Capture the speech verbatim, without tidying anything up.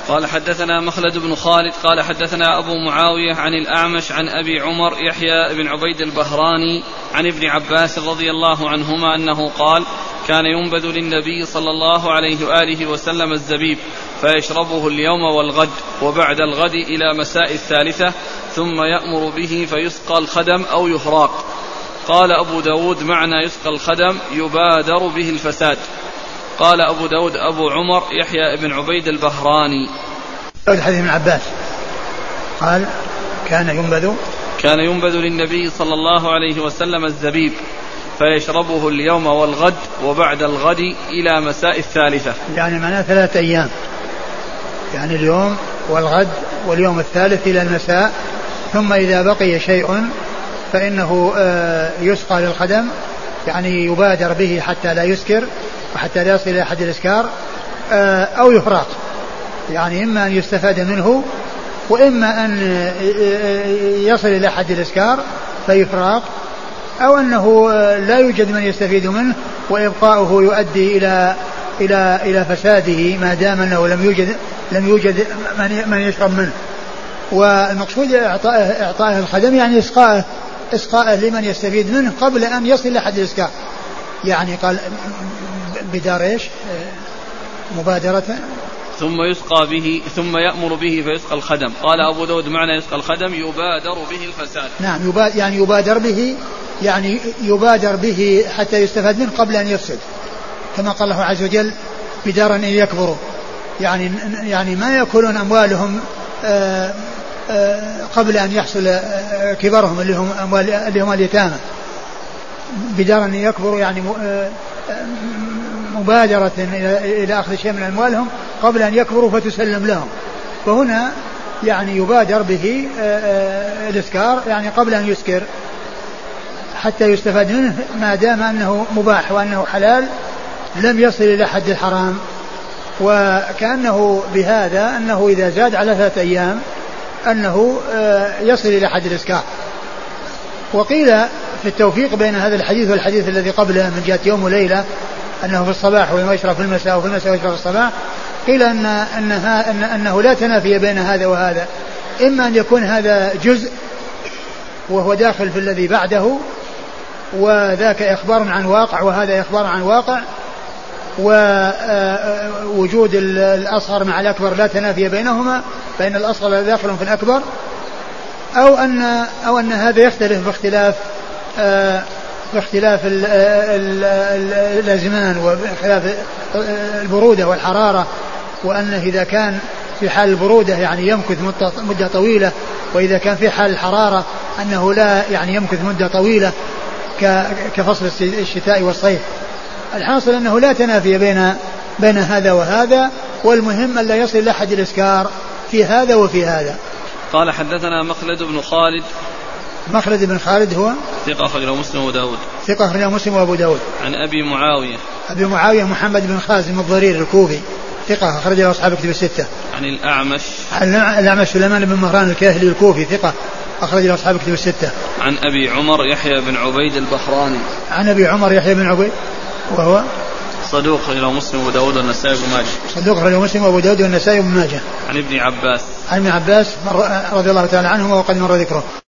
قال حدثنا مخلد بن خالد قال حدثنا أبو معاوية عن الأعمش عن أبي عمر يحيى بن عبيد البهراني عن ابن عباس رضي الله عنهما أنه قال كان ينبذ للنبي صلى الله عليه وآله وسلم الزبيب فيشربه اليوم والغد وبعد الغد إلى مساء الثالثة ثم يأمر به فيسقى الخدم أو يهراق. قال أبو داود معنى يسقى الخدم يبادر به الفساد. قال أبو داود أبو عمر يحيى بن عبيد البهراني. الحديث من عباس قال كان ينبذ كان ينبذ للنبي صلى الله عليه وسلم الزبيب فيشربه اليوم والغد وبعد الغد إلى مساء الثالثة، يعني معناه ثلاثة أيام، يعني اليوم والغد واليوم الثالث إلى المساء، ثم إذا بقي شيء فإنه يسقى للخدم، يعني يبادر به حتى لا يسكر وحتى لا يصل إلى حد الإسكار، أو يفرق، يعني إما أن يستفاد منه وإما أن يصل إلى حد الإسكار فيفرق، أو أنه لا يوجد من يستفيد منه وإبقاؤه يؤدي إلى إلى إلى فساده ما دام أنه لم يوجد لم يوجد من من يشرب منه. والمقصود إعطائه إعطائه الخدم يعني إسقاءه إسقاءه لمن يستفيد منه قبل أن يصل إلى حد الإسكار. يعني قال بدار إيش مبادرة ثم يسقى به ثم يأمر به فيسقى الخدم. قال أبو داود معنى يسقى الخدم يبادر به الفساد. نعم يبادر يعني يبادر به يعني يبادر به حتى يستفاد منه قبل أن يفسد، كما قال الله عز وجل بدارا إن يكبروا، يعني يعني ما يأكلون أموالهم آآ آآ قبل أن يحصل كبرهم اللي هم أموال اللي هم اليتامى. بدارا إن يكبروا يعني مبادرة إلى أخذ شيء من أموالهم قبل أن يكبروا فتسلم لهم. فهنا يعني يبادر به الإسكار يعني قبل أن يسكر حتى يستفاد منه ما دام أنه مباح وأنه حلال لم يصل إلى حد الحرام. وكأنه بهذا أنه إذا زاد على ثلاثة أيام أنه يصل إلى حد الإسكار. وقيل في التوفيق بين هذا الحديث والحديث الذي قبله من جهة يوم وليلة أنه في الصباح ويشرب في المساء وفي المساء ويشرب في الصباح، قيل أن أنها أن أنه لا تنافي بين هذا وهذا، إما أن يكون هذا جزء وهو داخل في الذي بعده وذاك إخبار عن واقع وهذا إخبار عن واقع، ووجود الأصغر مع الأكبر لا تنافي بينهما فإن الأصغر داخل في الأكبر، أو أن أو أن هذا يختلف باختلاف باختلاف الأزمان وباختلاف البرودة والحرارة، وأنه إذا كان في حال البرودة يعني يمكث مدة طويلة، وإذا كان في حال الحرارة أنه لا يعني يمكث مدة طويلة كفصل الشتاء والصيف. الحاصل أنه لا تنافي بين بين هذا وهذا، والمهم أن لا يصل إلى حد الإسكار في هذا وفي هذا. قال حدثنا مخلد بن خالد. مخلد بن خالد هو ثقة أخرجه مسلم وأبو داود. ثقة أخرجه مسلم وأبو داود. عن أبي معاوية. أبي معاوية محمد بن خازم الضرير الكوفي ثقة أخرجه أصحاب كتب الستة. عن الأعمش. عن الأعمش سليمان بن مهران الكاهلي الكوفي ثقة أخرجه أصحاب كتب الستة. عن أبي عمر يحيى بن عبيد البهراني. عن أبي عمر يحيى بن عبيد وهو صدوق أخرجه مسلم وأبو داود والنسائي بن ماجه. صدوق أخرجه مسلم وأبو داود والنسائي بن ماجه. عن ابن عباس. عن ابن عباس رضي الله تعالى عنهما وقد مر ذكره.